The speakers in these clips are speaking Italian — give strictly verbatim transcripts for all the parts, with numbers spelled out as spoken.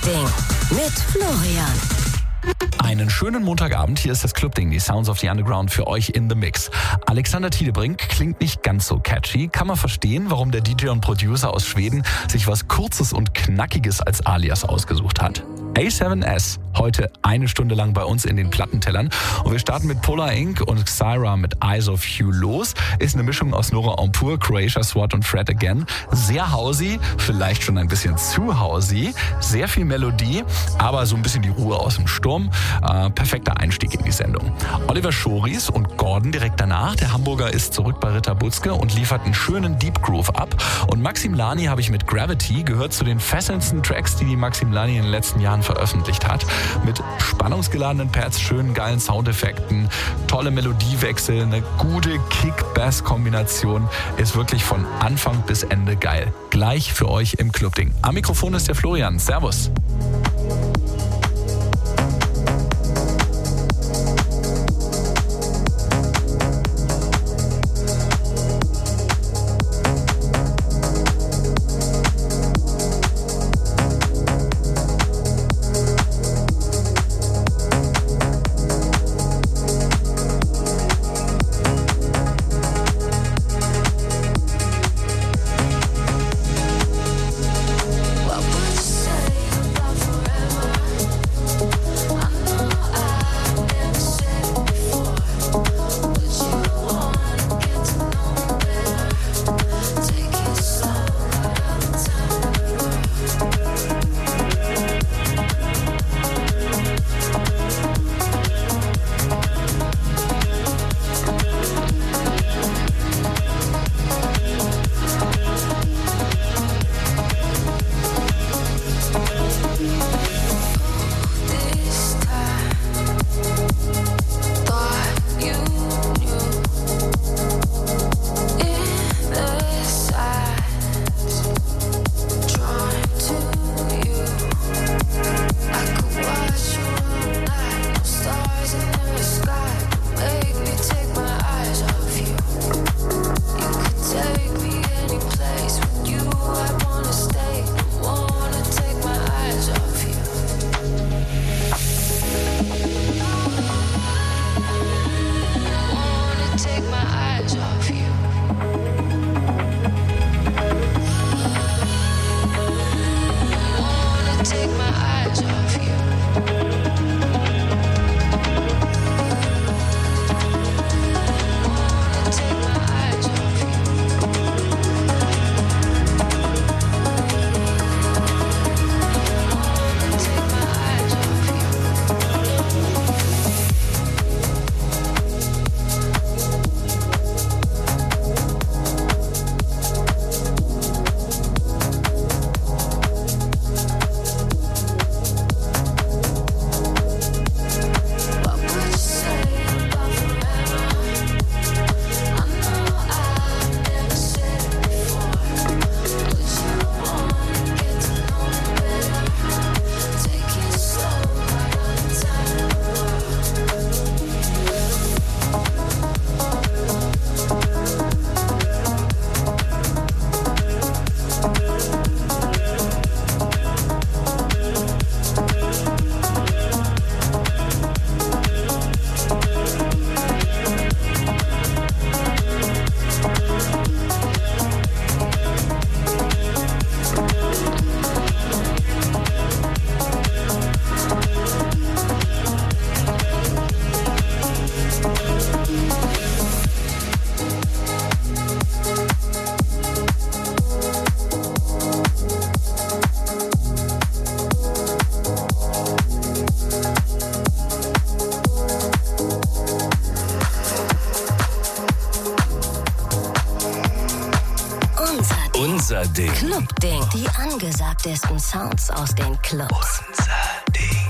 Clubding mit Florian. Einen schönen Montagabend, hier ist das Clubding, die Sounds of the Underground für euch in the Mix. Alexander Tielebrink klingt nicht ganz so catchy, kann man verstehen, warum der D J und Producer aus Schweden sich was Kurzes und Knackiges als Alias ausgesucht hat. A seven S, heute eine Stunde lang bei uns in den Plattentellern. Und wir starten mit Polar Incorporated und Xyra mit Eyes of You los. Ist eine Mischung aus Nora En Pure, Croatia, SWAT und Fred Again. Sehr housey, vielleicht schon ein bisschen zu housey. Sehr viel Melodie, aber so ein bisschen die Ruhe aus dem Sturm. Äh, perfekter Einstieg in die Sendung. Oliver Schoris und Gordon direkt danach. Der Hamburger ist zurück bei Ritter Butzke und liefert einen schönen Deep Groove ab. Und Maxim Lani habe ich mit Gravity, gehört zu den fesselndsten Tracks, die die Maxim Lani in den letzten Jahren veröffentlicht hat. Mit spannungsgeladenen Pads, schönen geilen Soundeffekten, tolle Melodiewechsel, eine gute Kick-Bass-Kombination. Ist wirklich von Anfang bis Ende geil. Gleich für euch im Clubding. Am Mikrofon ist der Florian. Servus. Unser Ding. Clubding. Die angesagtesten Sounds aus den Clubs. Unser Ding.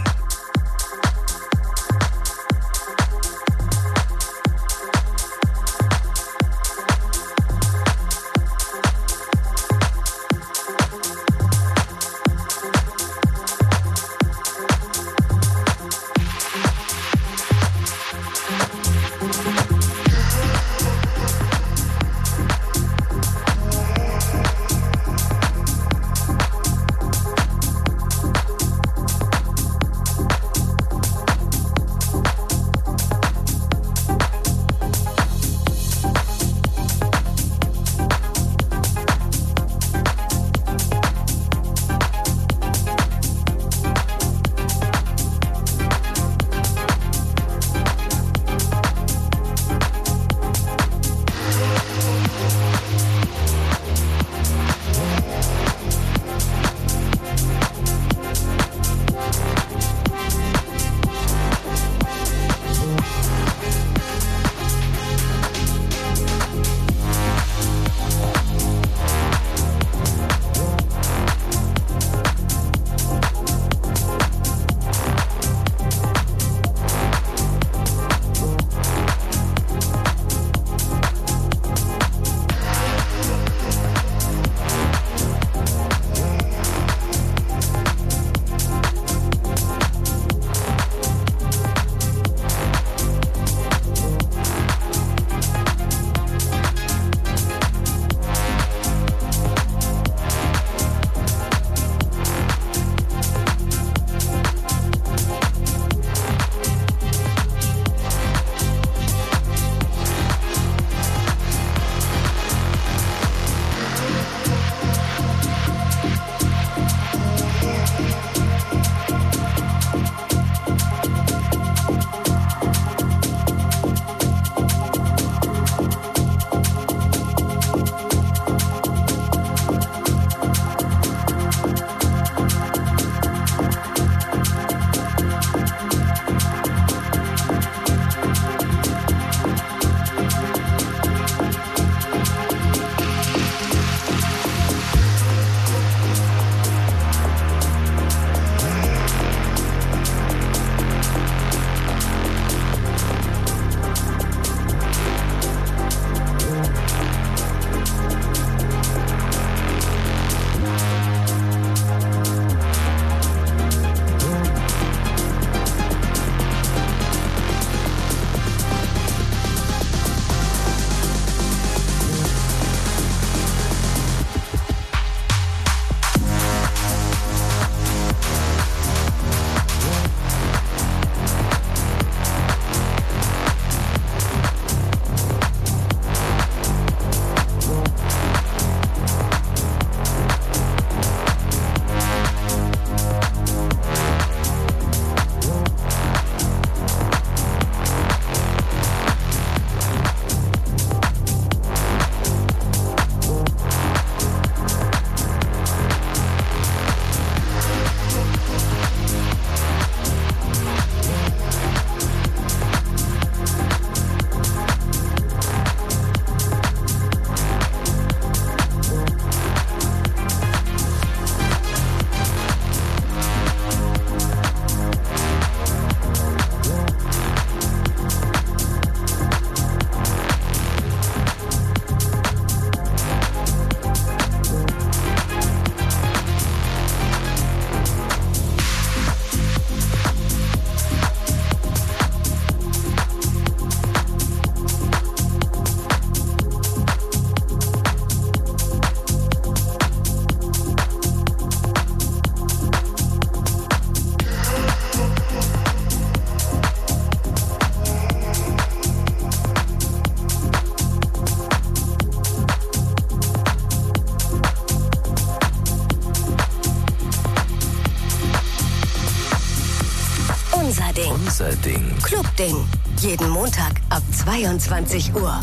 Unser Ding. Clubding. Jeden Montag ab zweiundzwanzig Uhr.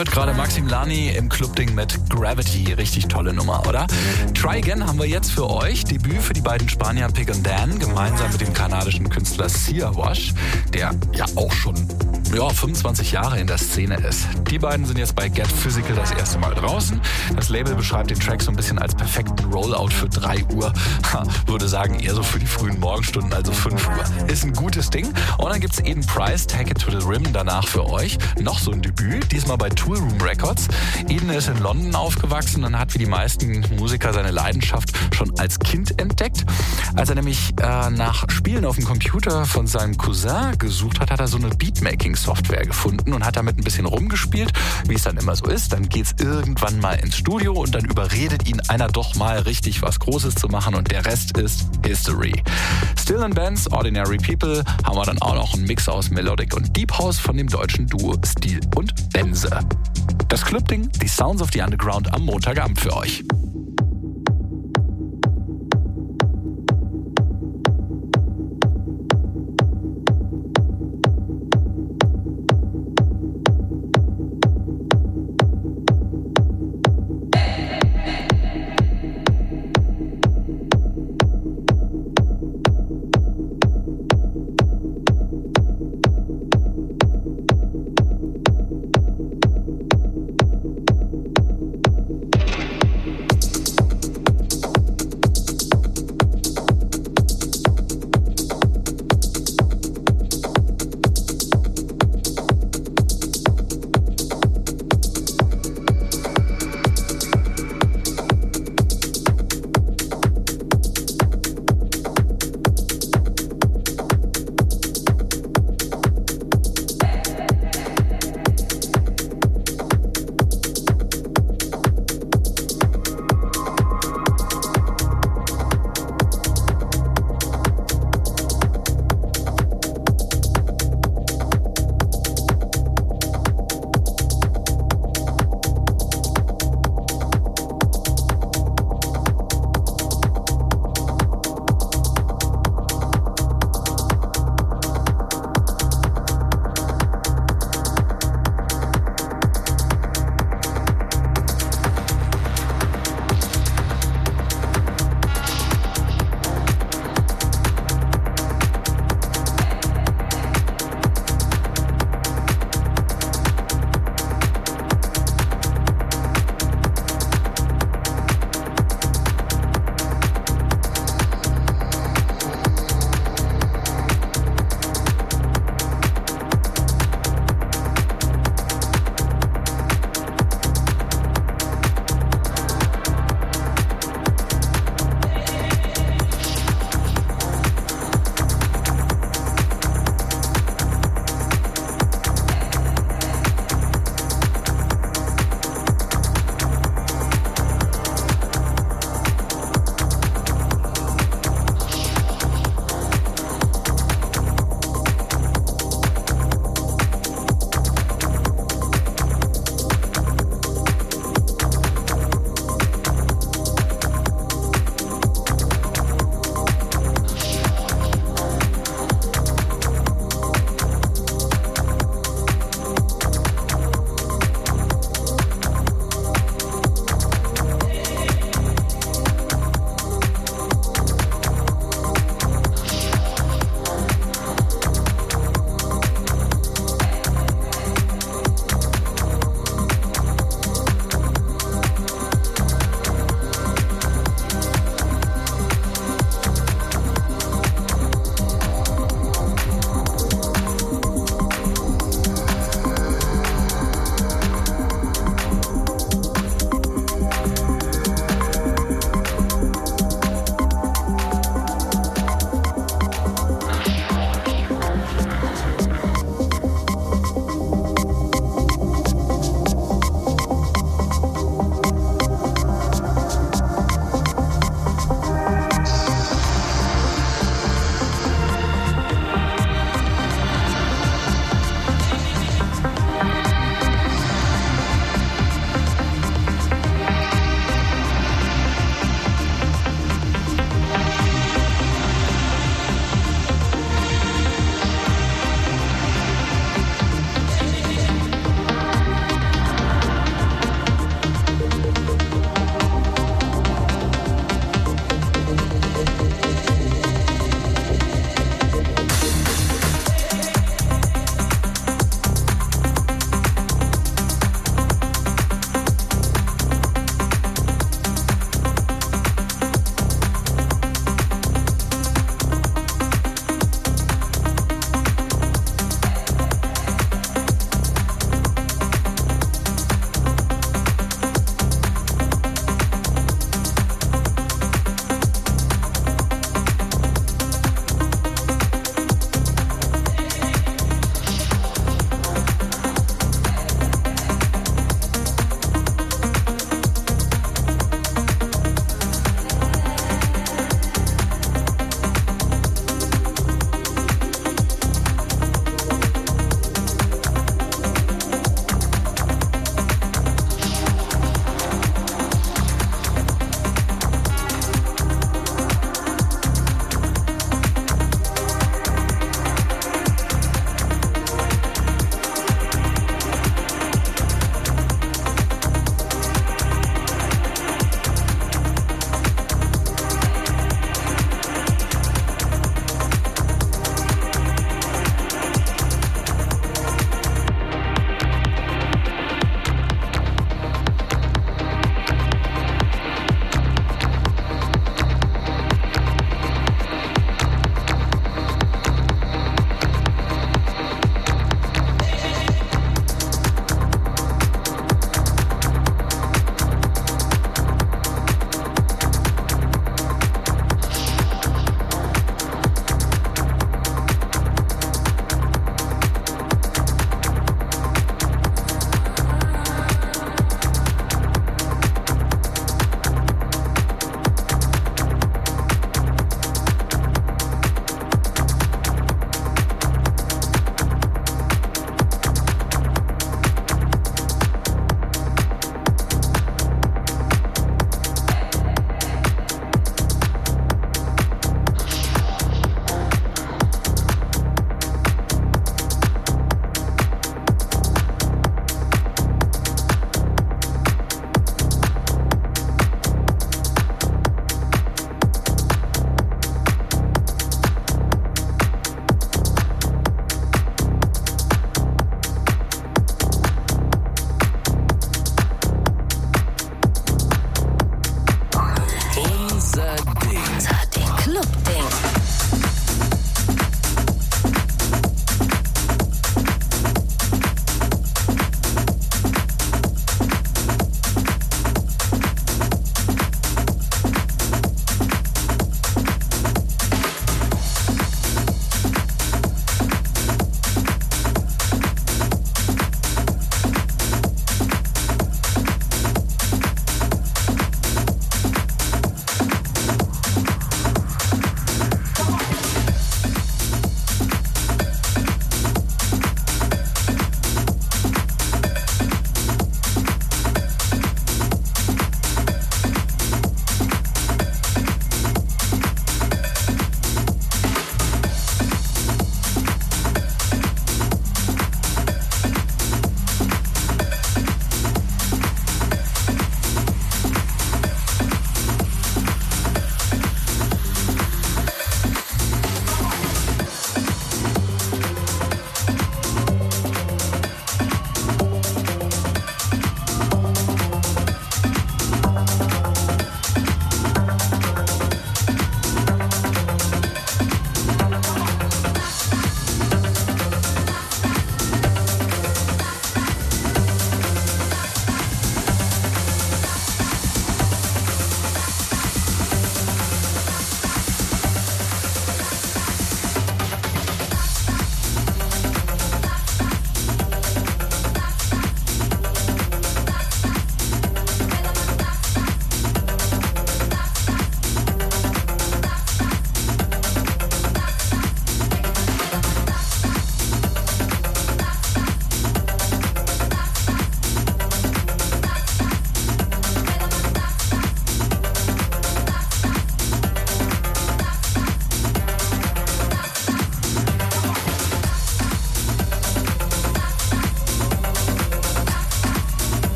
hört gerade Maxim Lani im Clubding mit Gravity. Richtig tolle Nummer, oder? Try Again haben wir jetzt für euch. Debüt für die beiden Spanier Pig und Dan, gemeinsam mit dem kanadischen Künstler Siawash, der ja auch schon ja, fünfundzwanzig Jahre in der Szene ist. Die beiden sind jetzt bei Get Physical das erste Mal draußen. Das Label beschreibt den Track so ein bisschen als perfekten Rollout für drei Uhr. Ha, würde sagen, eher so für die frühen Morgenstunden, also fünf Uhr. Ist ein gutes Ding. Und dann gibt's Eden Price, Take It to the Rim, danach für euch. Noch so ein Debüt, diesmal bei Tool Room Records. Eden ist in London aufgewachsen und hat wie die meisten Musiker seine Leidenschaft schon als Kind entdeckt. Als er nämlich äh, nach Spielen auf dem Computer von seinem Cousin gesucht hat, hat er so eine Beatmaking-Software gefunden und hat damit ein bisschen rumgespielt, wie es dann immer so ist. Dann geht's irgendwann mal ins Studio und dann überredet ihn einer doch mal richtig was Großes zu machen und der Rest ist History. Still in Bands, Ordinary People haben wir dann auch noch einen Mix aus Melodic und Deep House von dem deutschen Duo Stil und Benze. Das Clubding, die Sounds of the Underground am Montagabend für euch.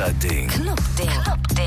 Unser Ding. Clubding. Clubding.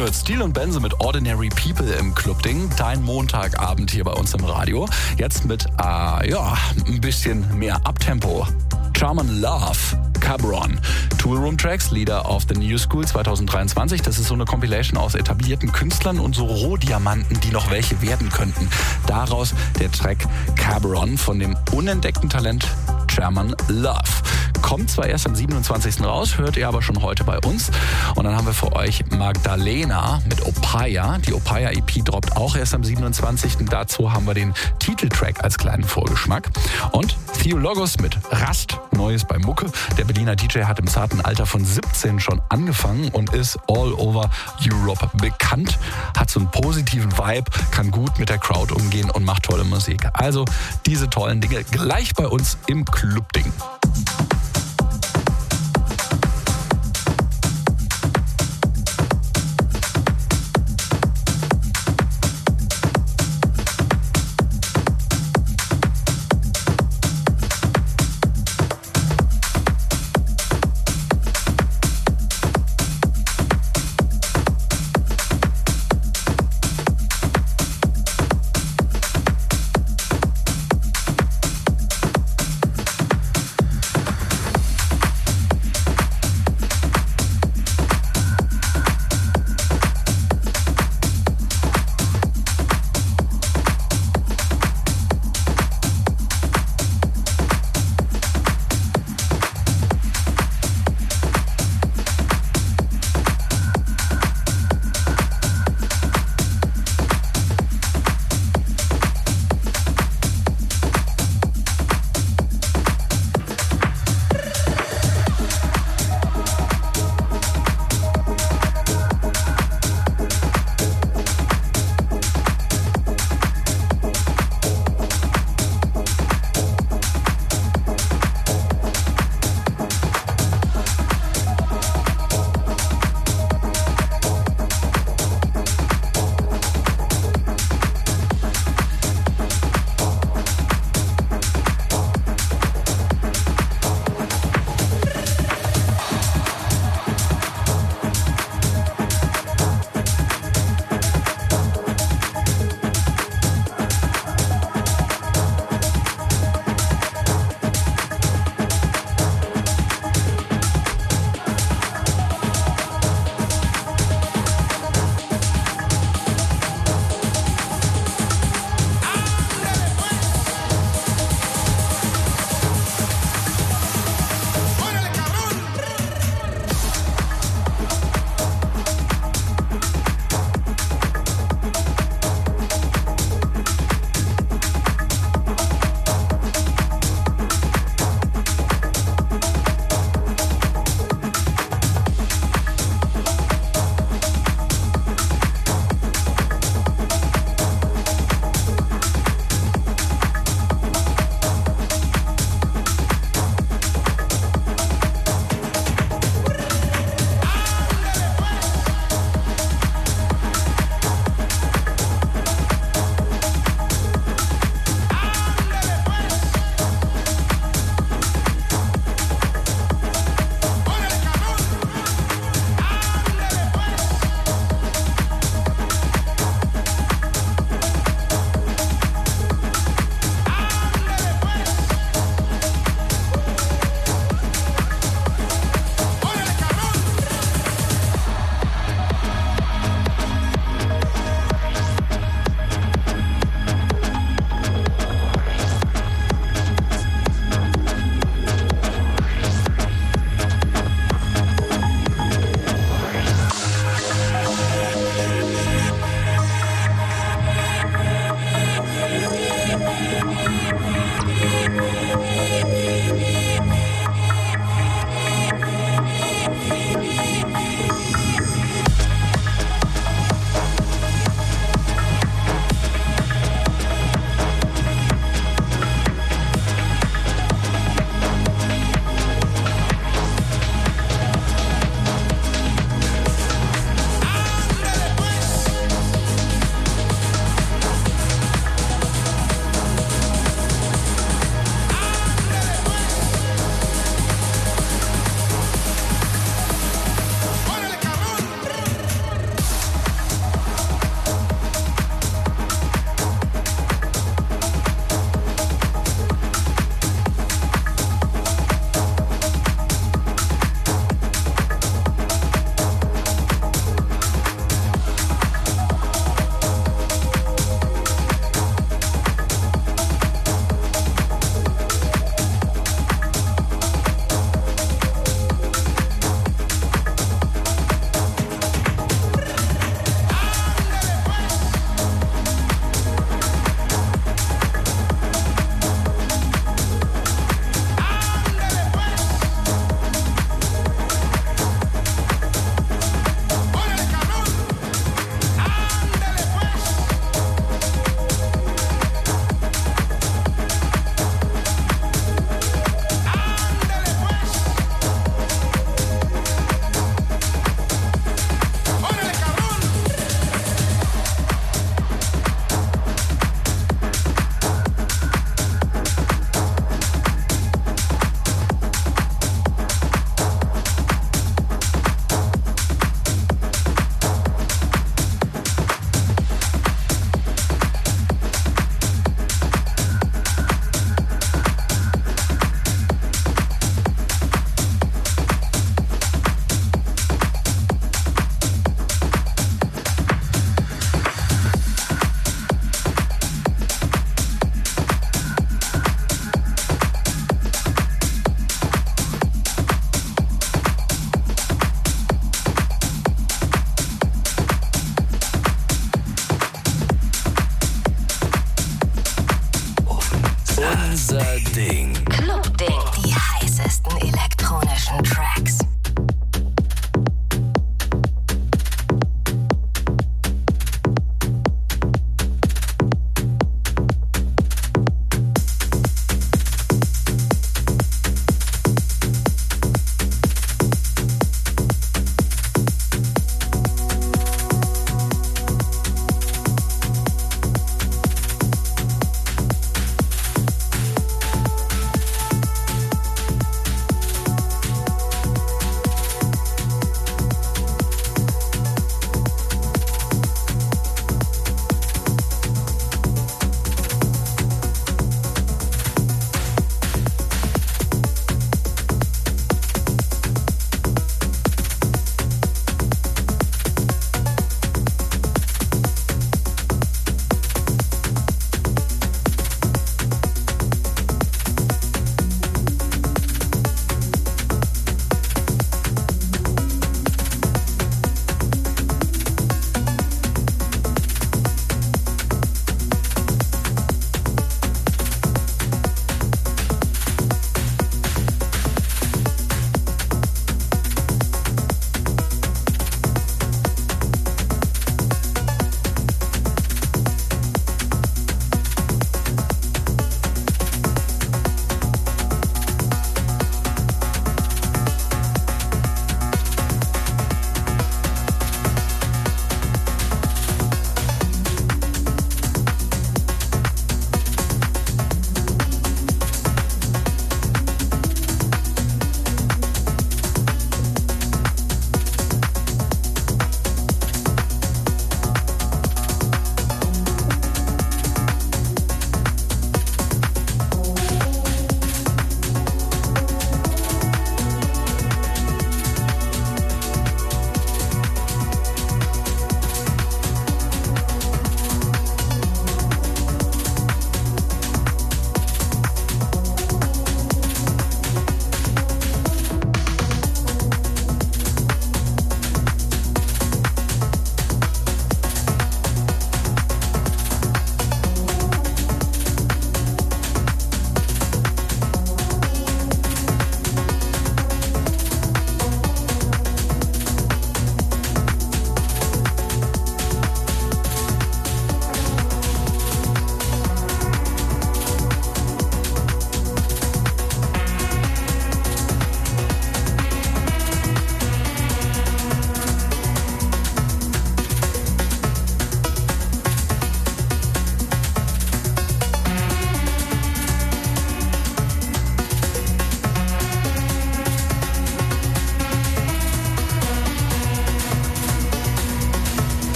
gehört Steel und Benze mit Ordinary People im Club-Ding. Dein Montagabend hier bei uns im Radio. Jetzt mit, äh, ja, ein bisschen mehr Uptempo. Charmin Love, Cabron. Toolroom Tracks, Leader of the New School zwanzig dreiundzwanzig. Das ist so eine Compilation aus etablierten Künstlern und so Rohdiamanten, die noch welche werden könnten. Daraus der Track Cabron von dem unentdeckten Talent Charmin Love. Kommt zwar erst am siebenundzwanzigsten raus, hört ihr aber schon heute bei uns. Und dann haben wir für euch Magdalena mit Opaya. Die Opaya E P droppt auch erst am siebenundzwanzigsten Dazu haben wir den Titeltrack als kleinen Vorgeschmack. Und Theologos mit Rast, Neues bei Mucke. Der Berliner D J hat im zarten Alter von siebzehn schon angefangen und ist all over Europe bekannt. Hat so einen positiven Vibe, kann gut mit der Crowd umgehen und macht tolle Musik. Also diese tollen Dinge gleich bei uns im Club-Ding.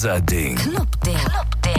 Unser Ding. Clubding. Clubding.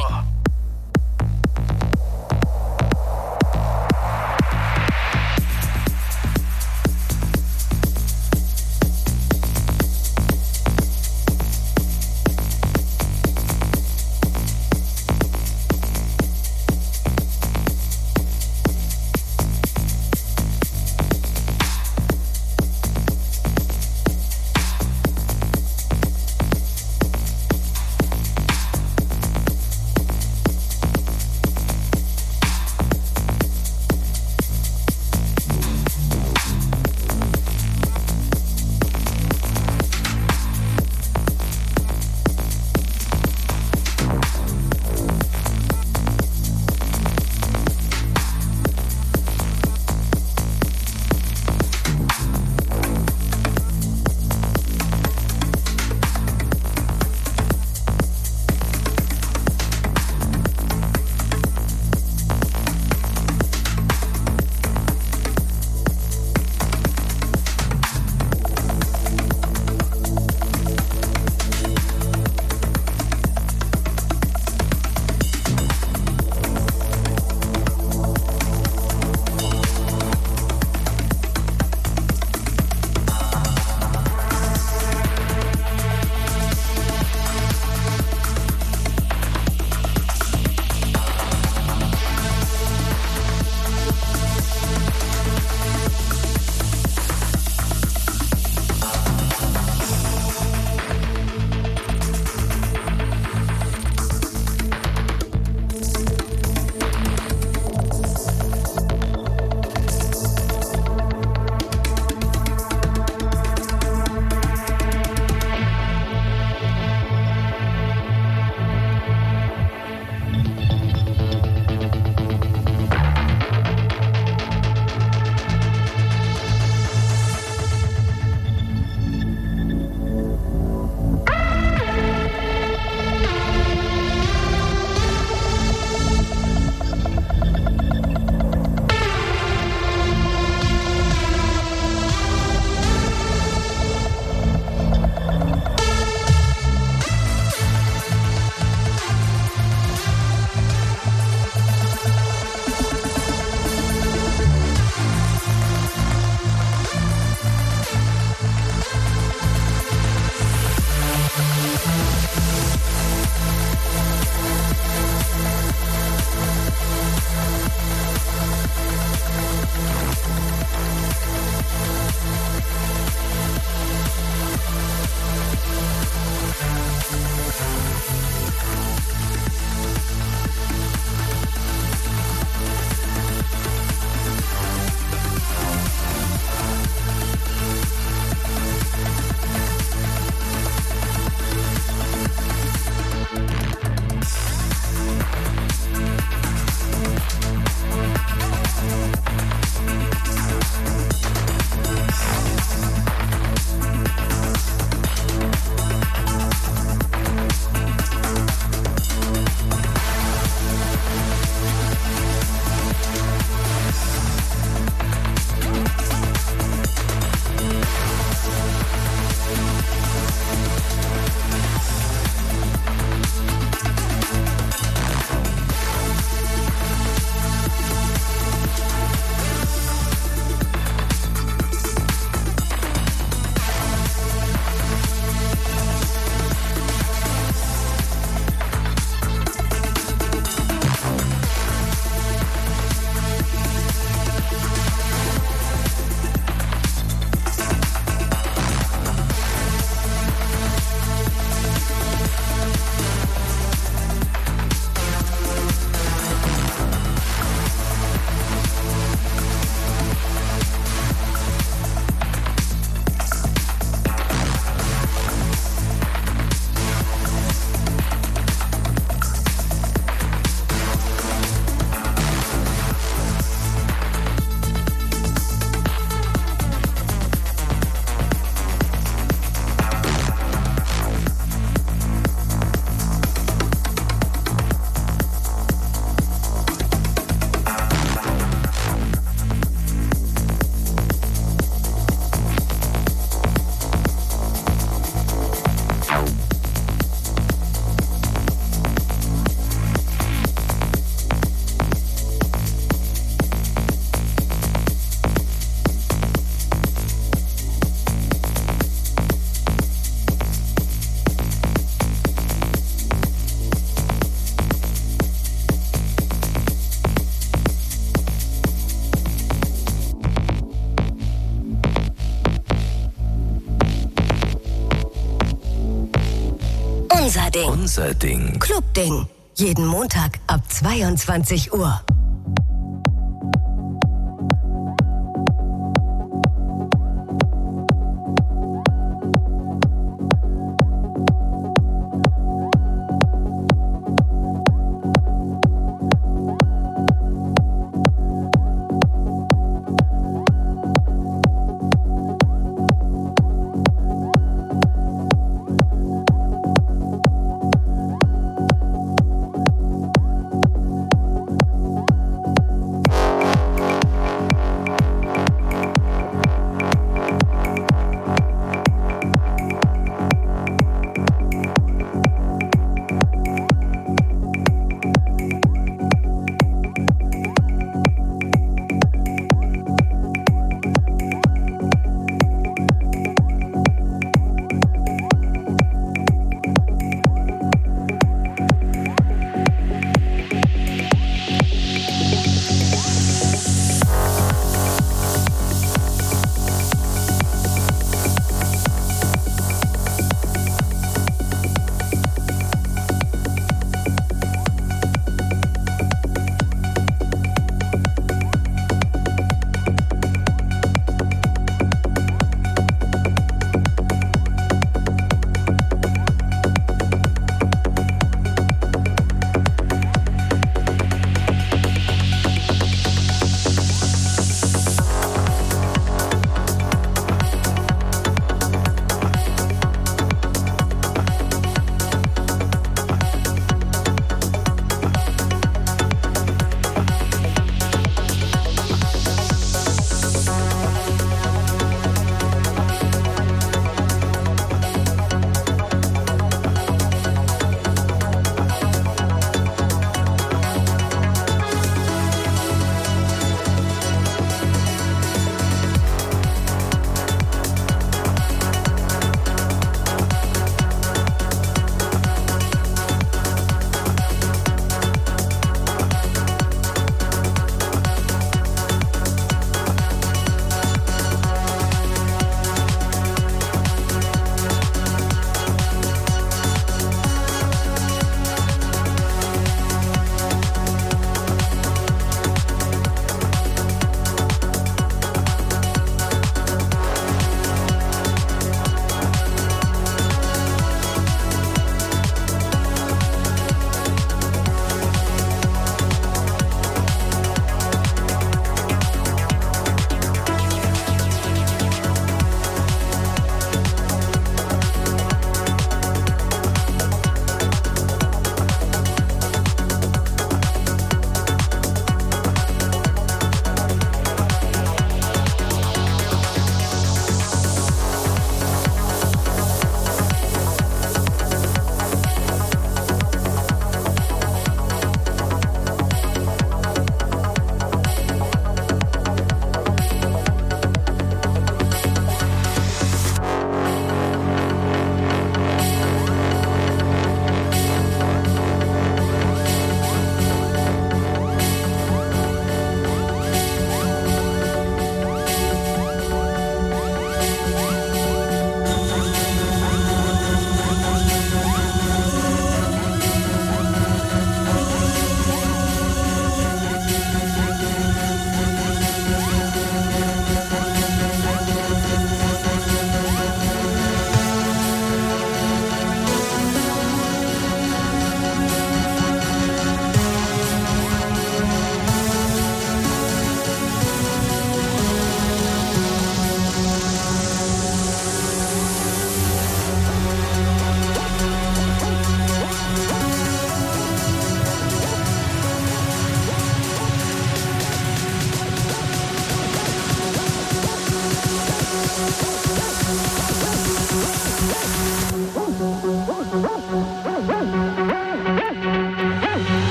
Ding. Unser Ding. Clubding. Jeden Montag ab zweiundzwanzig Uhr.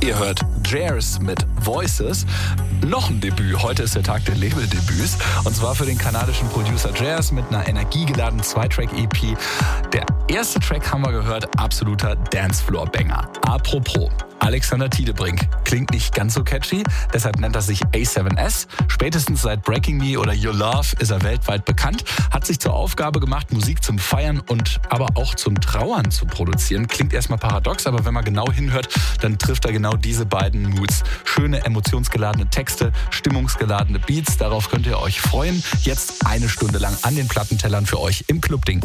Ihr hört Jairs mit Voices. Noch ein Debüt. Heute ist der Tag der Labeldebüts. Und zwar für den kanadischen Producer Jairs mit einer energiegeladenen Zwei-Track-E P. Der erste Track haben wir gehört, absoluter Dancefloor-Banger. Apropos, Alexander Tiedebrink klingt nicht ganz so catchy, deshalb nennt er sich A seven S. Spätestens seit Breaking Me oder Your Love ist er weltweit bekannt, hat sich zur Aufgabe gemacht, Musik zum Feiern und aber auch zum Trauern zu produzieren. Klingt erstmal paradox, aber wenn man genau hinhört, dann trifft er genau diese beiden Moods. Schöne, emotionsgeladene Texte, stimmungsgeladene Beats, darauf könnt ihr euch freuen. Jetzt eine Stunde lang an den Plattentellern für euch im Clubding.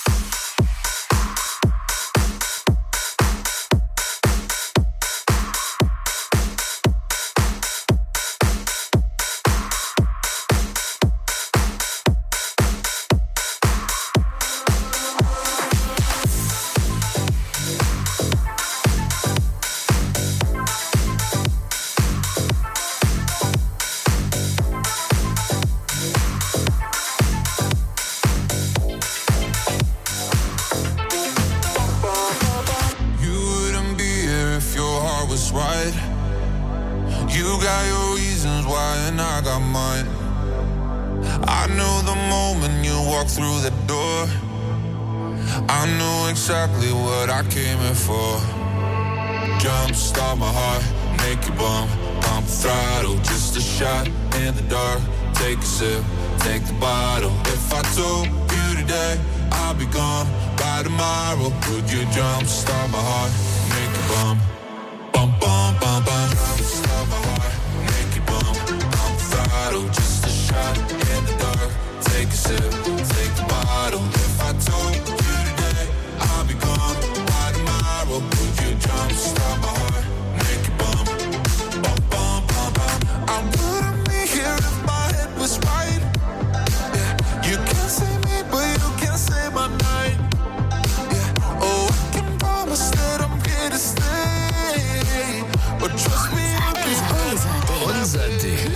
Exactly what I came here for. Jump start my heart, make you bump, pump the throttle, just a shot in the dark. Take a sip, take the bottle. If I told you today, I'll be gone by tomorrow. Would you jump start my heart, make you bump, bump, bump, bump, bump. Jump start my heart, make you bump, pump the throttle, just a shot in the dark. Take a sip, take the bottle. If I told you I'll be gone by tomorrow. Would you jump start my heart, make it bump, bump, bump, bump, bump. I wouldn't be here if my head was right. Yeah, you can't save me, but you can save my night. Yeah, oh, I can promise that I'm here to stay. But trust me, I'll be Unser Ding.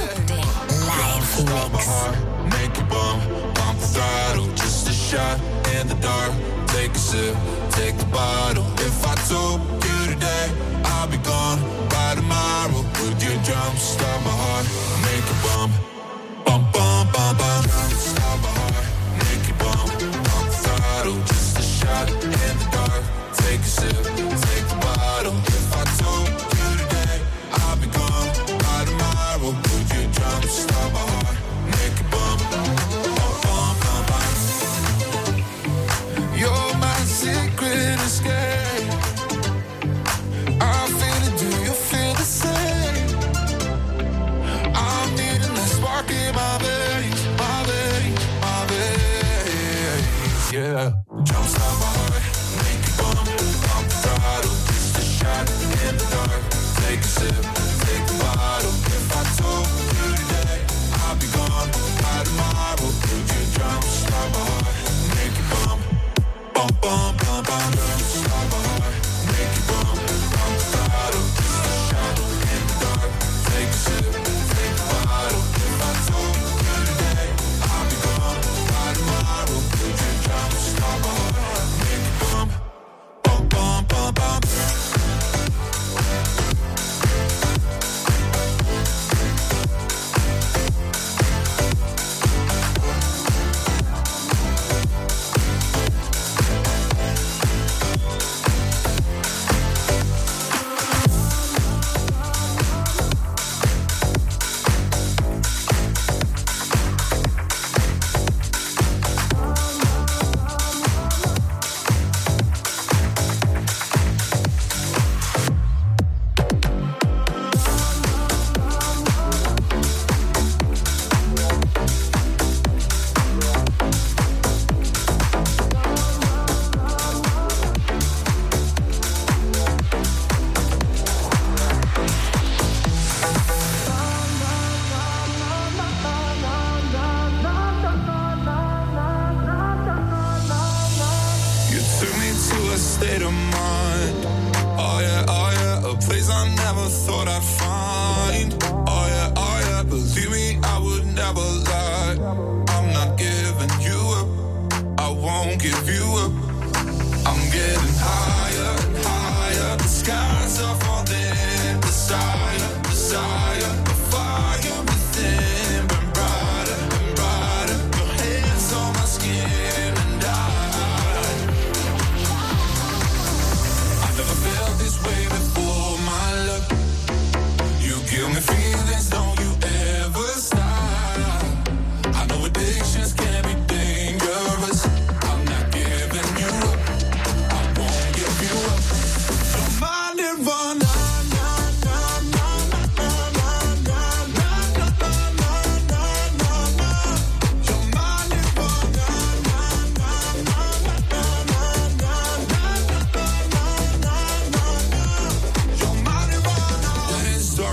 Live Mix. Make it bump, pump the throttle, just a shot in the dark. Take a sip, take the bottle. If I told you today, I'll be gone by tomorrow. Would you jump start my heart, make it bump, bump, bump, bump, bump. Jump start my heart, make it bump, pump the throttle, just a shot in the dark. Take a sip, take the bottle. If I told you today, I'll be gone by tomorrow. Would you jump start my heart, make it bump, bump, bump, bump, bump. You're my secret escape.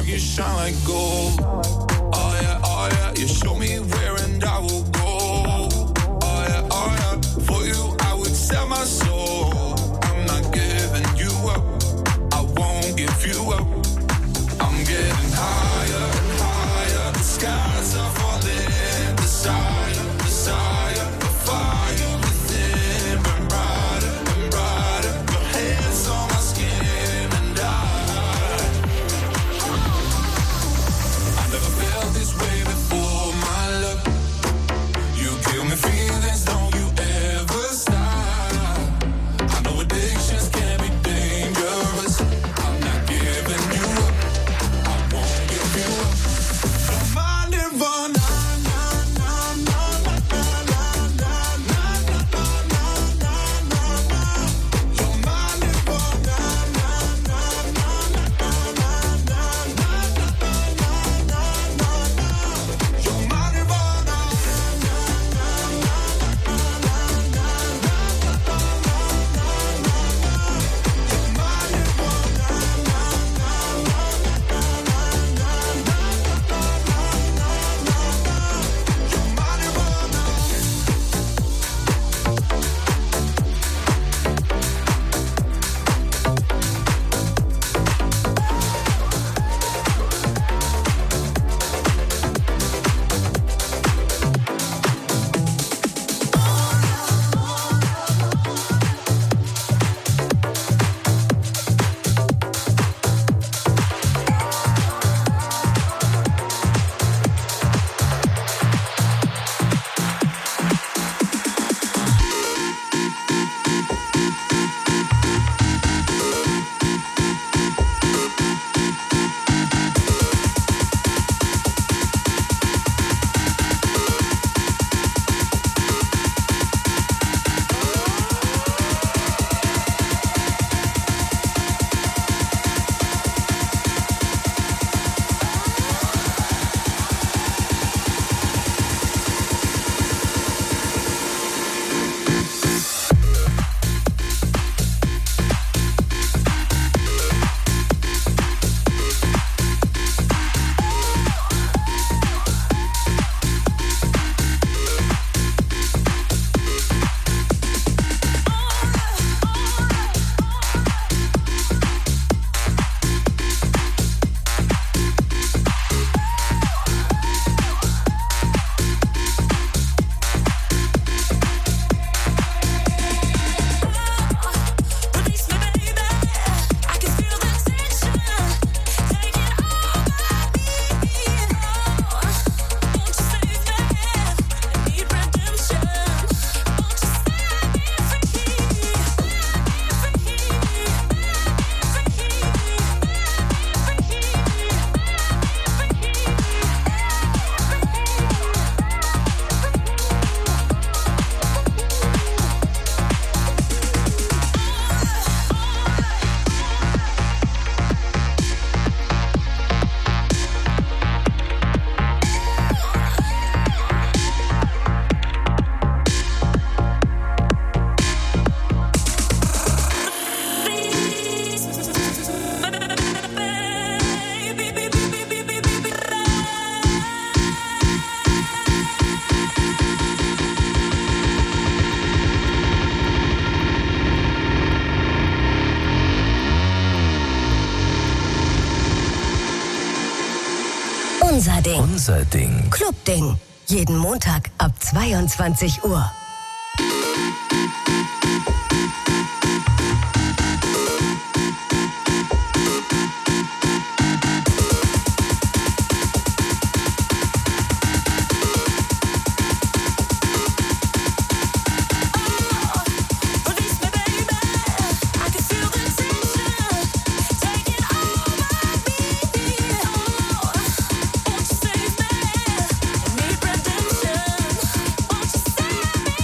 you shine like gold. Oh yeah, oh yeah, you show me where and I will go. Oh yeah, oh yeah, for you I would sell my soul. I'm not giving you up, I won't give you up. I'm getting higher and higher, the skies are falling. Desire, desire, the fire within burn brighter and brighter. Your hands on my skin and I I never felt this way before, my love. You give me feelings, don't you ever stop. I know addictions can be dangerous. I'm not giving you up, I won't give you up. Don't mind if I Unser Ding. Unser Ding. Clubding. Jeden Montag ab zweiundzwanzig Uhr. Need redemption, won't you save me?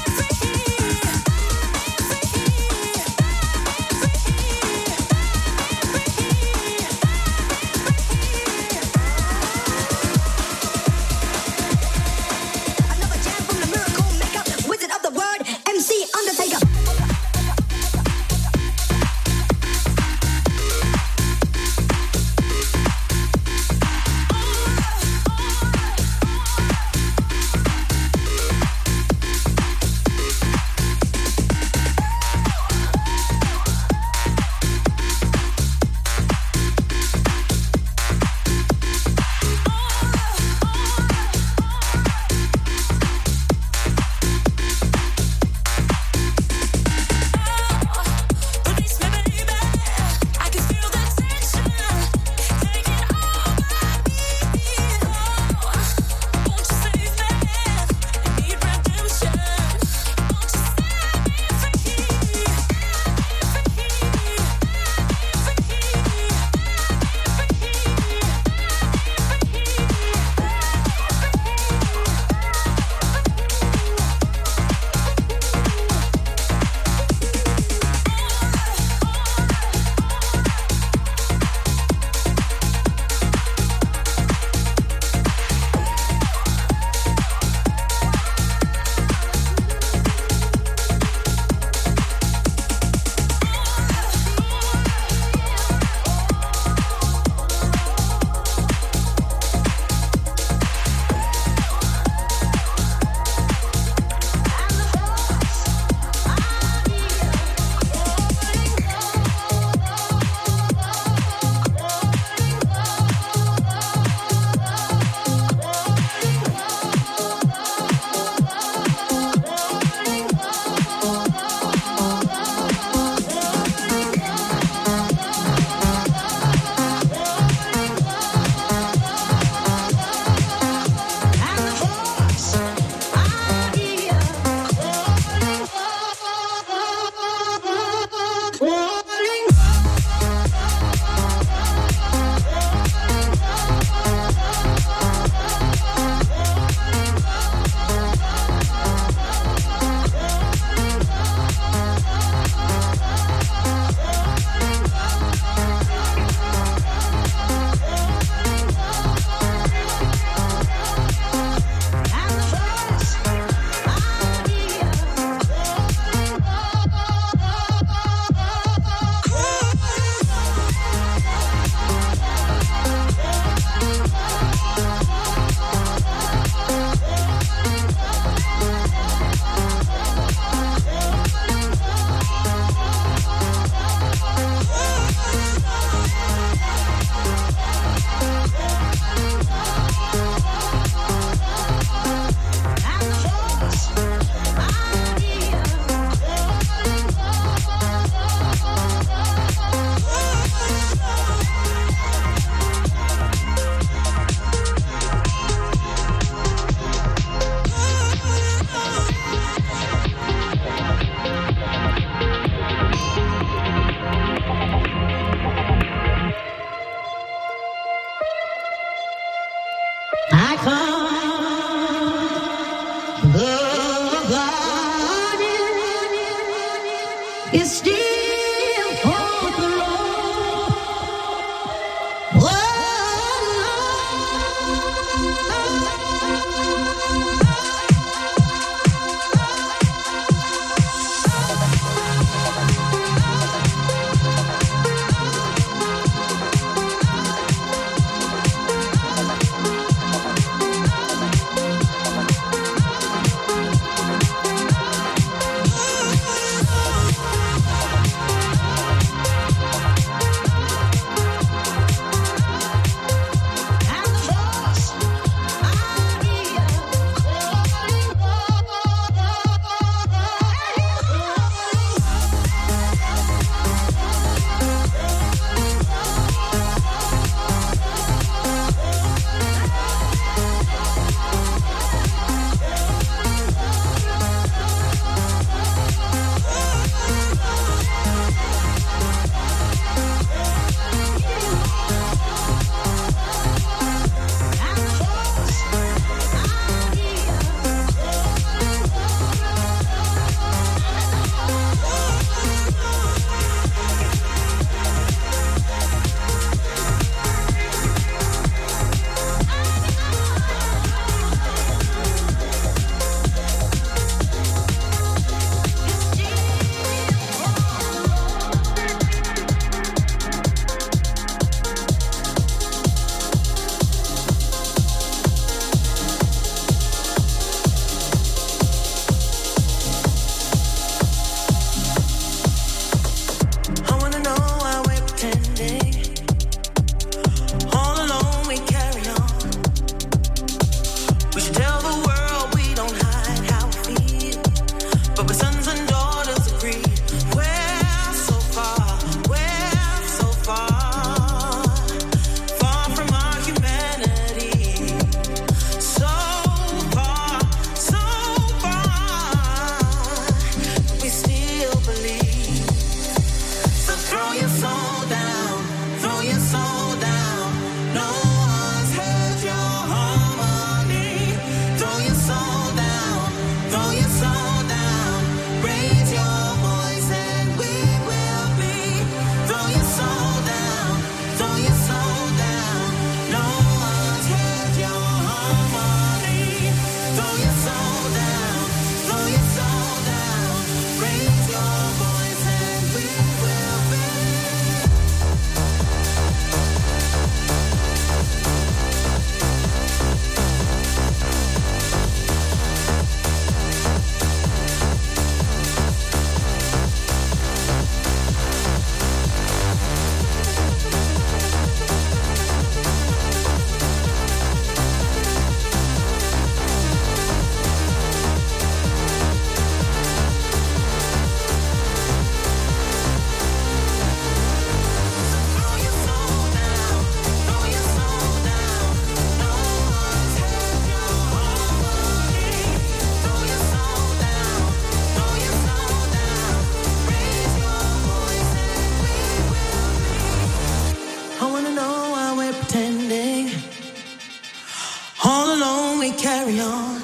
carry on.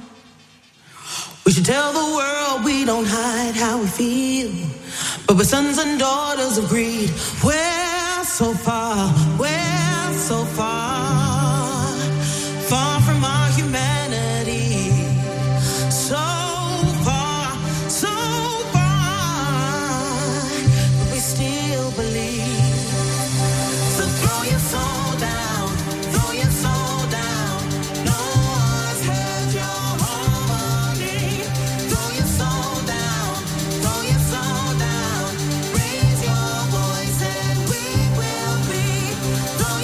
We should tell the world we don't hide how we feel, but we're sons and daughters of greed. We're so far, we're so far, far from our humanity. So far, so far, but we still believe. So throw your soul down, throw your soul down. No one's heard your harmony. Throw your soul down, throw your soul down. Raise your voice and we will be. Throw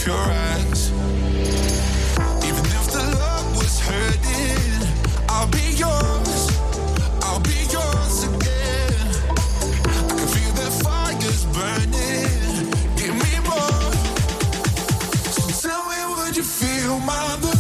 off your eyes. Even if the love was hurting, I'll be yours, I'll be yours again. I can feel that fire's burning, give me more. So tell me, would you feel my love?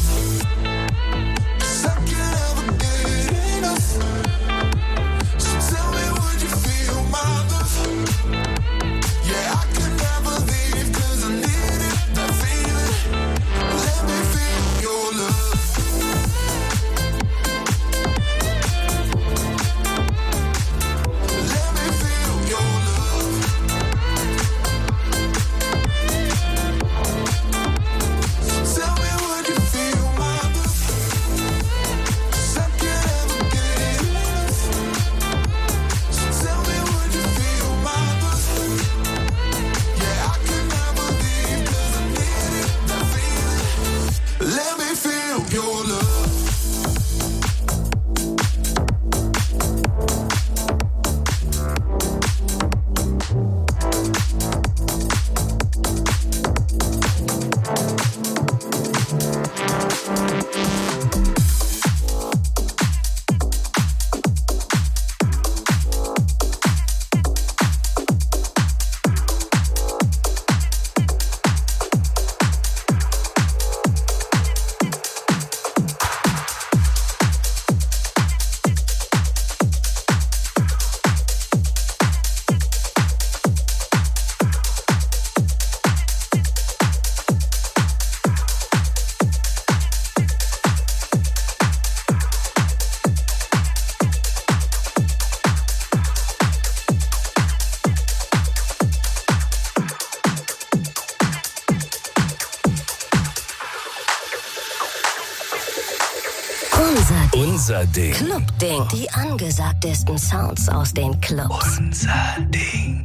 Unser Ding. Club-Ding. Die angesagtesten Sounds aus den Clubs. Unser Ding.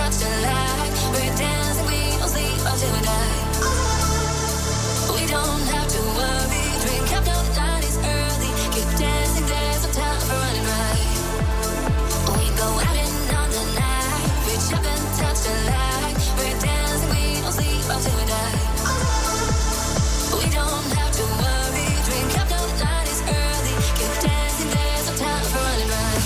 touch the light. We're dancing, we don't sleep until we die. We don't have to worry. Drink up, no, the night is early. Keep dancing, there's no time for running right. We go out and on the night. Reach up and touch the light. We're dancing, we don't sleep until we die. We don't have to worry. Drink up, no, the night is early. Keep dancing, there's no time for running right.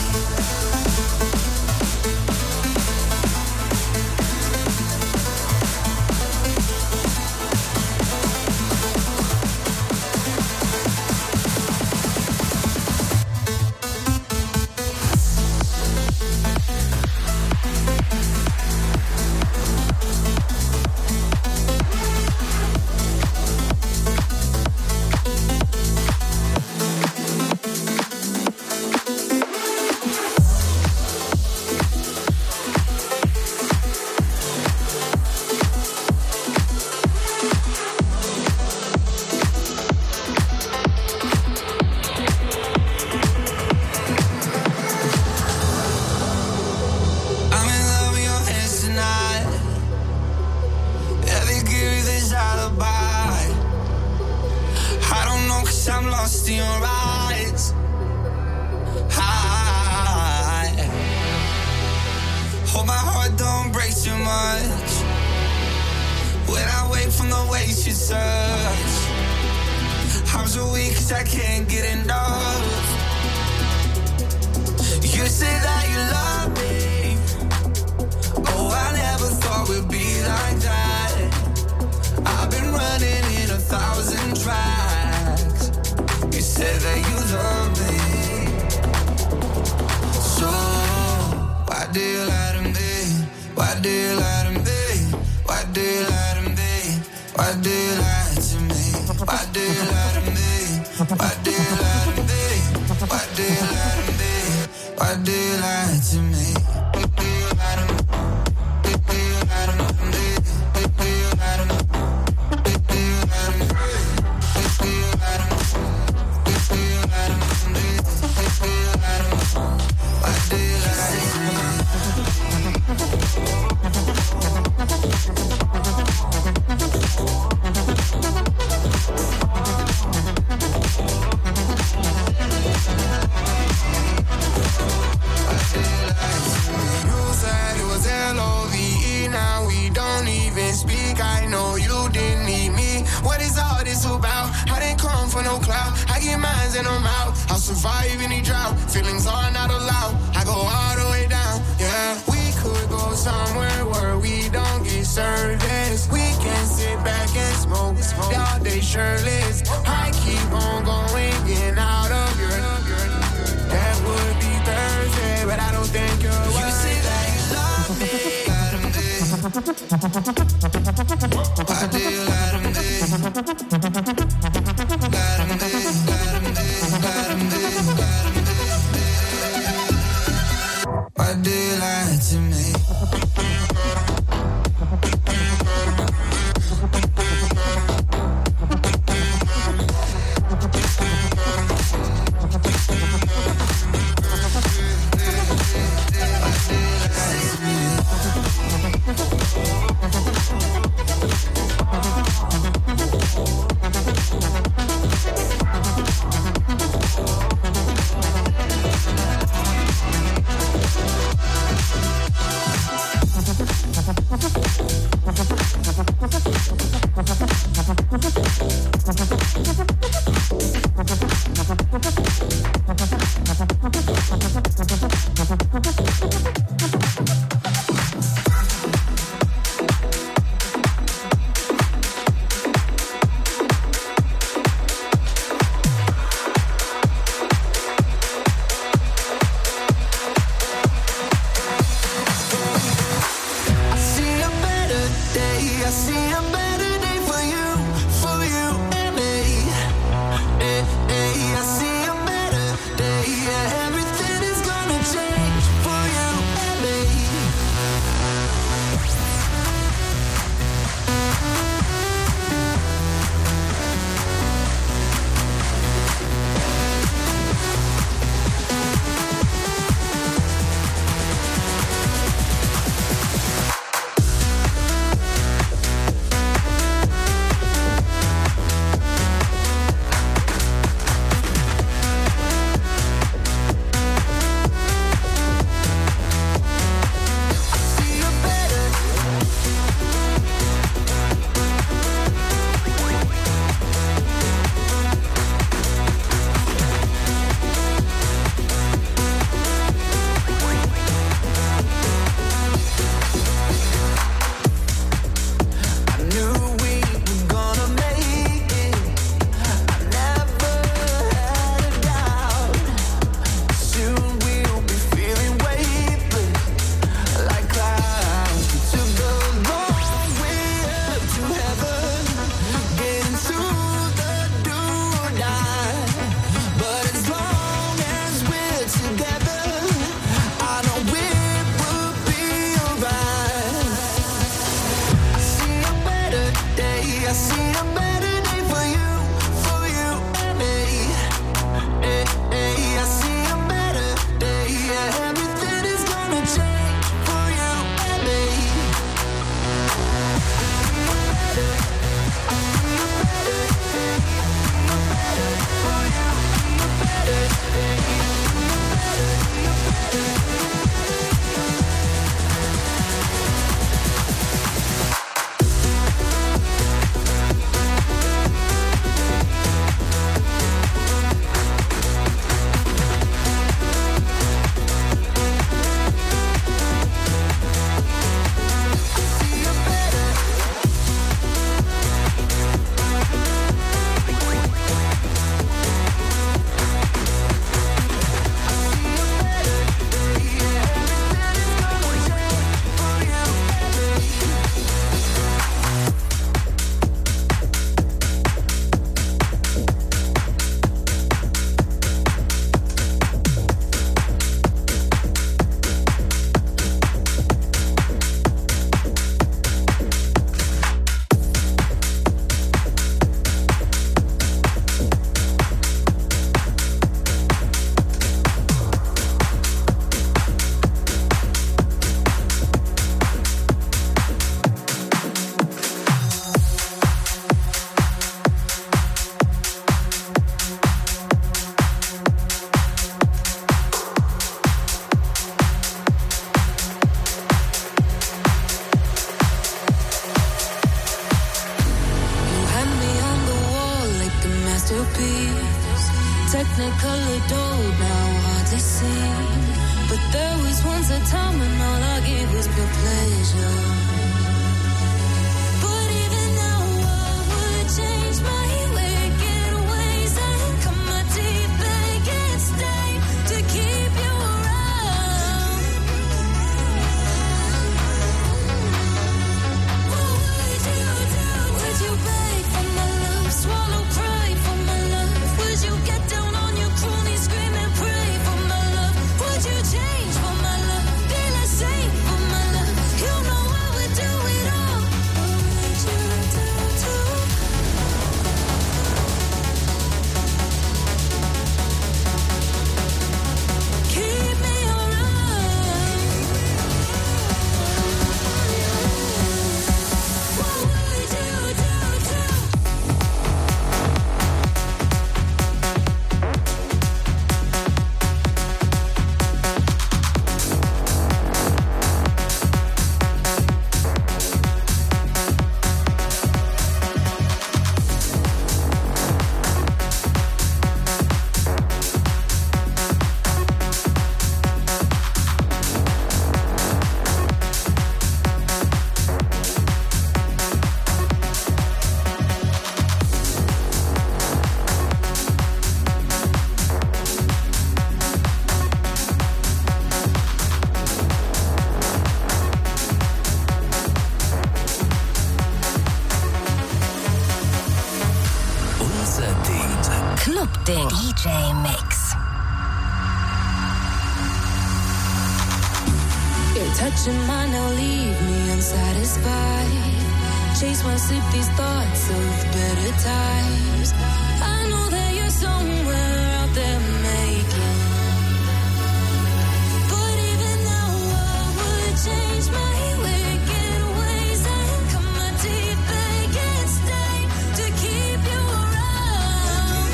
road now hardly seen. But there was once a time when all I gave was pure pleasure. But even now I would change my wicked ways and cut my teeth and stay to keep you around. What would you do? Would you beg for my love, swallow pride for my love? Would you get down on your knees, scream and pray for my love? Would you change for my love, be less safe for my love? You know I would do it all. What would you do too? Keep me around. What would you do too? Unser Date. Club-Ding. D J Mix. You're touching mine, now leave me unsatisfied. Chase my sleep, these thoughts of better times. I know that you're somewhere out there making. But even now I would change my wicked ways and cut my teeth back and stay to keep you around.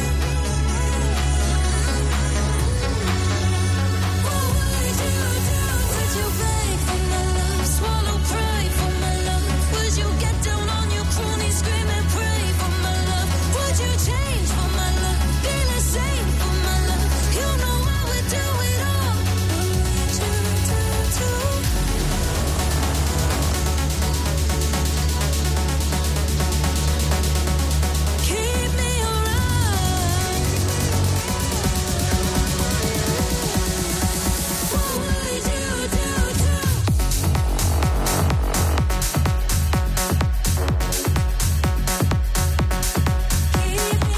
What would you do? Would you beg for my love, swallow pride for my love? Would you get down on your knees, scream and pray for my love? Would you change for my love, be less safe for my love? You know I would do it all. What would you do too? Keep me around. What would you do too? Keep me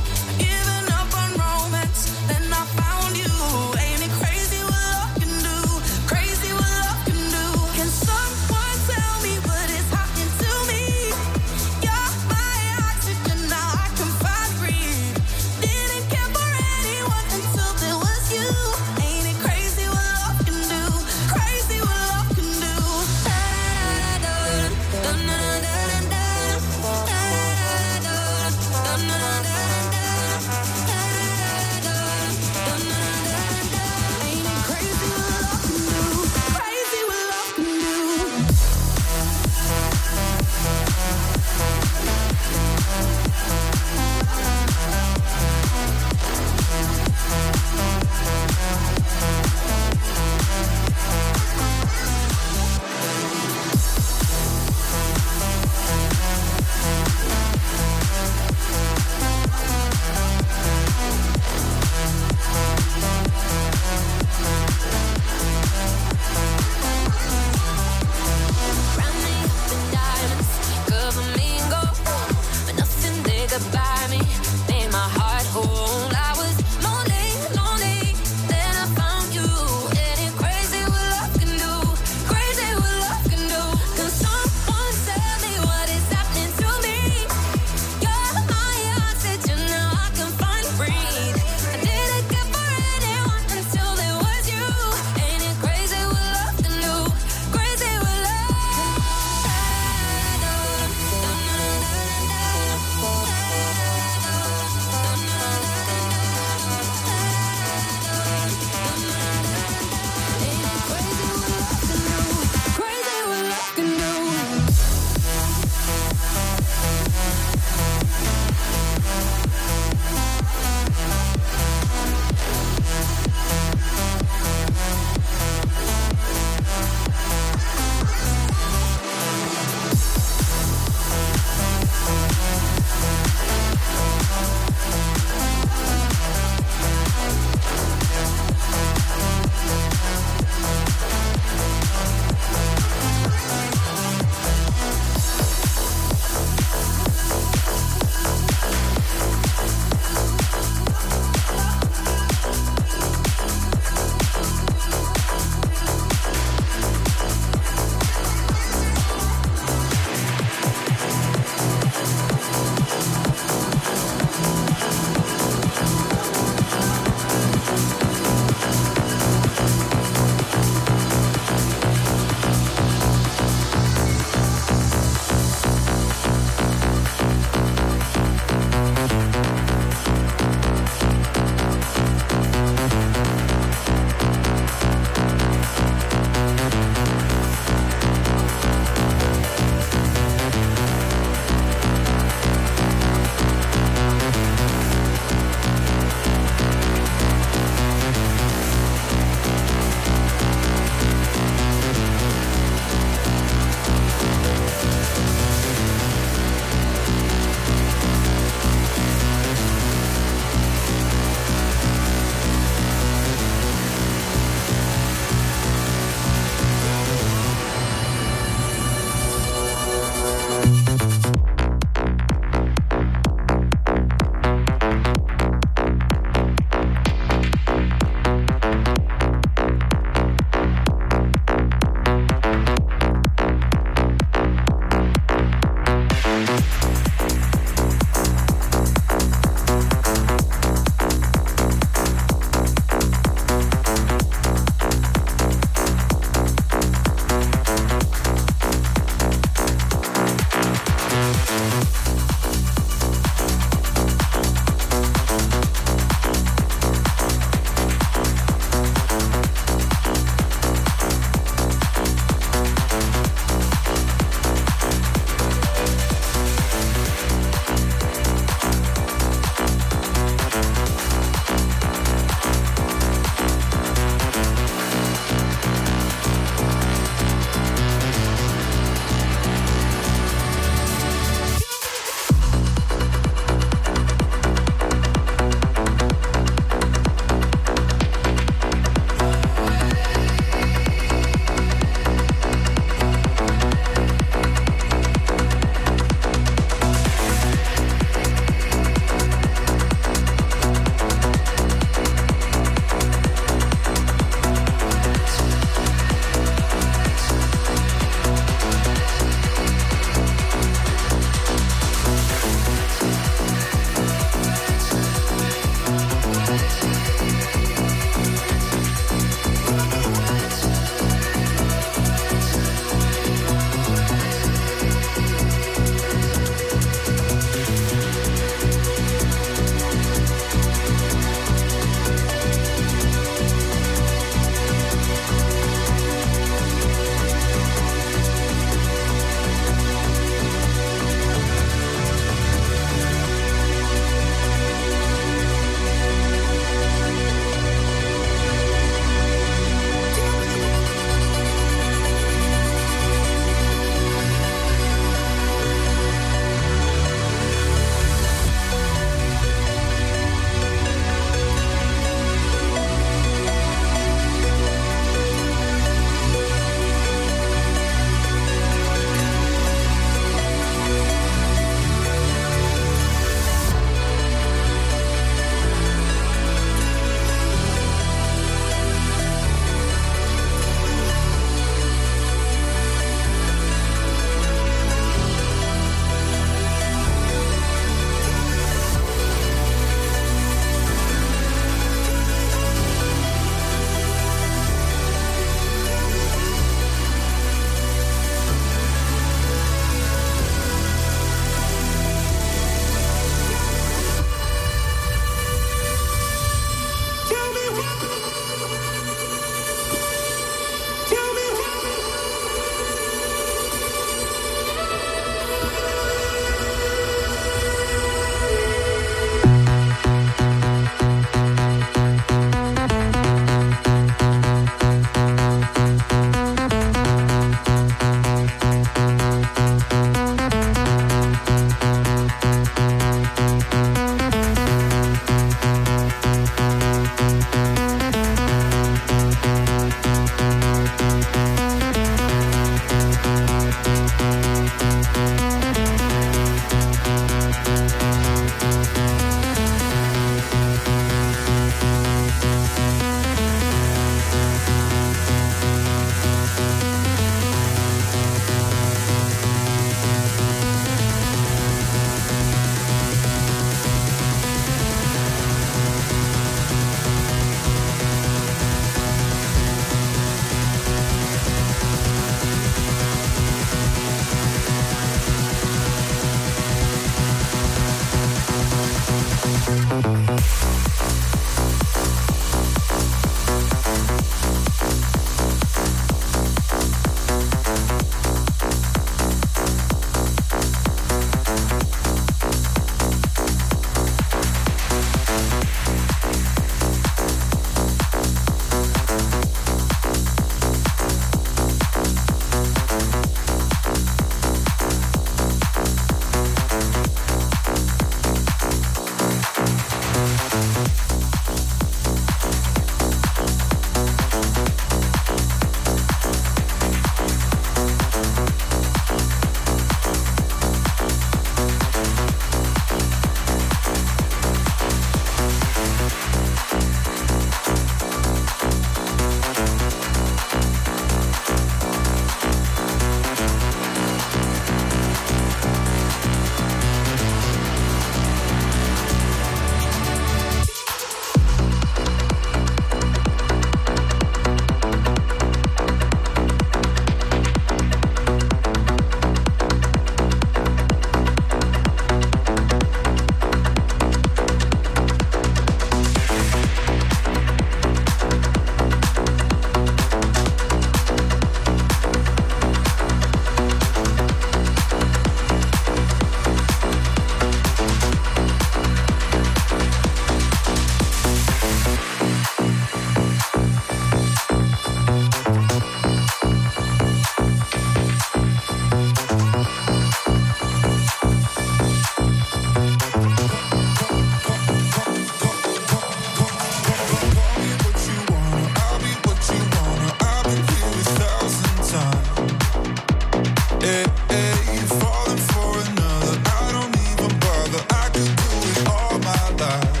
Hey, hey, falling for another, I don't even bother. I could do it all my life.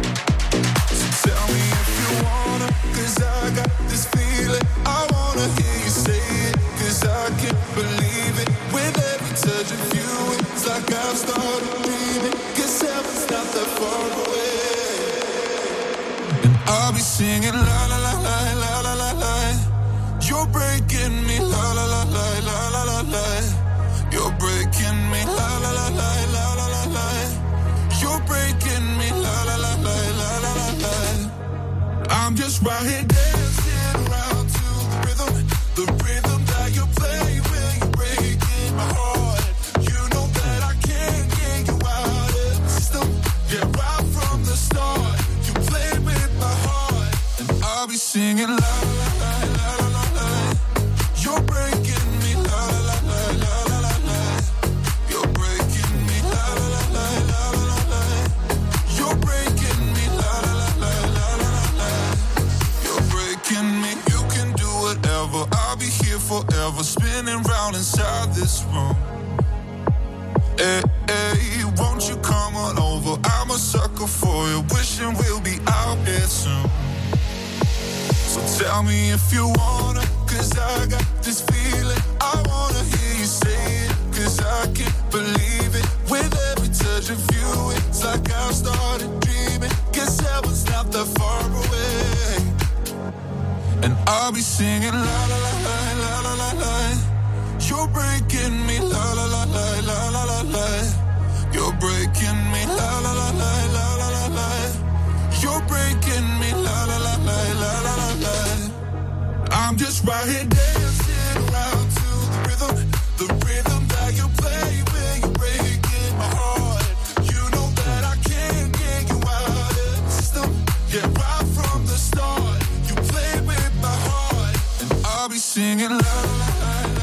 So tell me if you wanna, cause I got this feeling. I wanna hear you say it, cause I can't believe it. With every touch of you, it's like I've started dreaming. Cause heaven's not that far away. And I'll be singing la la la la la la la la. You're breaking me la la la la la la la la. You're breaking me la la la la la la la la. You're breaking me la la la la la la la la. I'm just right here dancing around to the rhythm, the rhythm that you play when you're breaking my heart. You know that I can't get you out of the system. Yeah, right from the start, you played with my heart, and I'll be singing la la la la la la la. You're breaking me la la la la la la la. You're breaking me la la la la la la la. You're breaking me la la la la la la la. You're breaking me. You can do whatever. I'll be here forever, spinning round inside this room. Hey, hey, won't you come on over? I'm a sucker for you, wishing we'll be out here soon. So tell me if you wanna, cause I got this feeling. I wanna hear you say it, cause I can't believe it. With every touch of you, it's like I've started dreaming. Cause heaven's not that far away. And I'll be singing la la la la la la la la. You're breaking me la la la la la la la la. You're breaking me la la la la la la la la. You're breaking me la la la la la la la la. I'm just right here dancing around to the rhythm, the rhythm that you play when you're breaking my heart. You know that I can't get you out of the system. Yeah, right from the start, you played with my heart, and I'll be singing la la la la.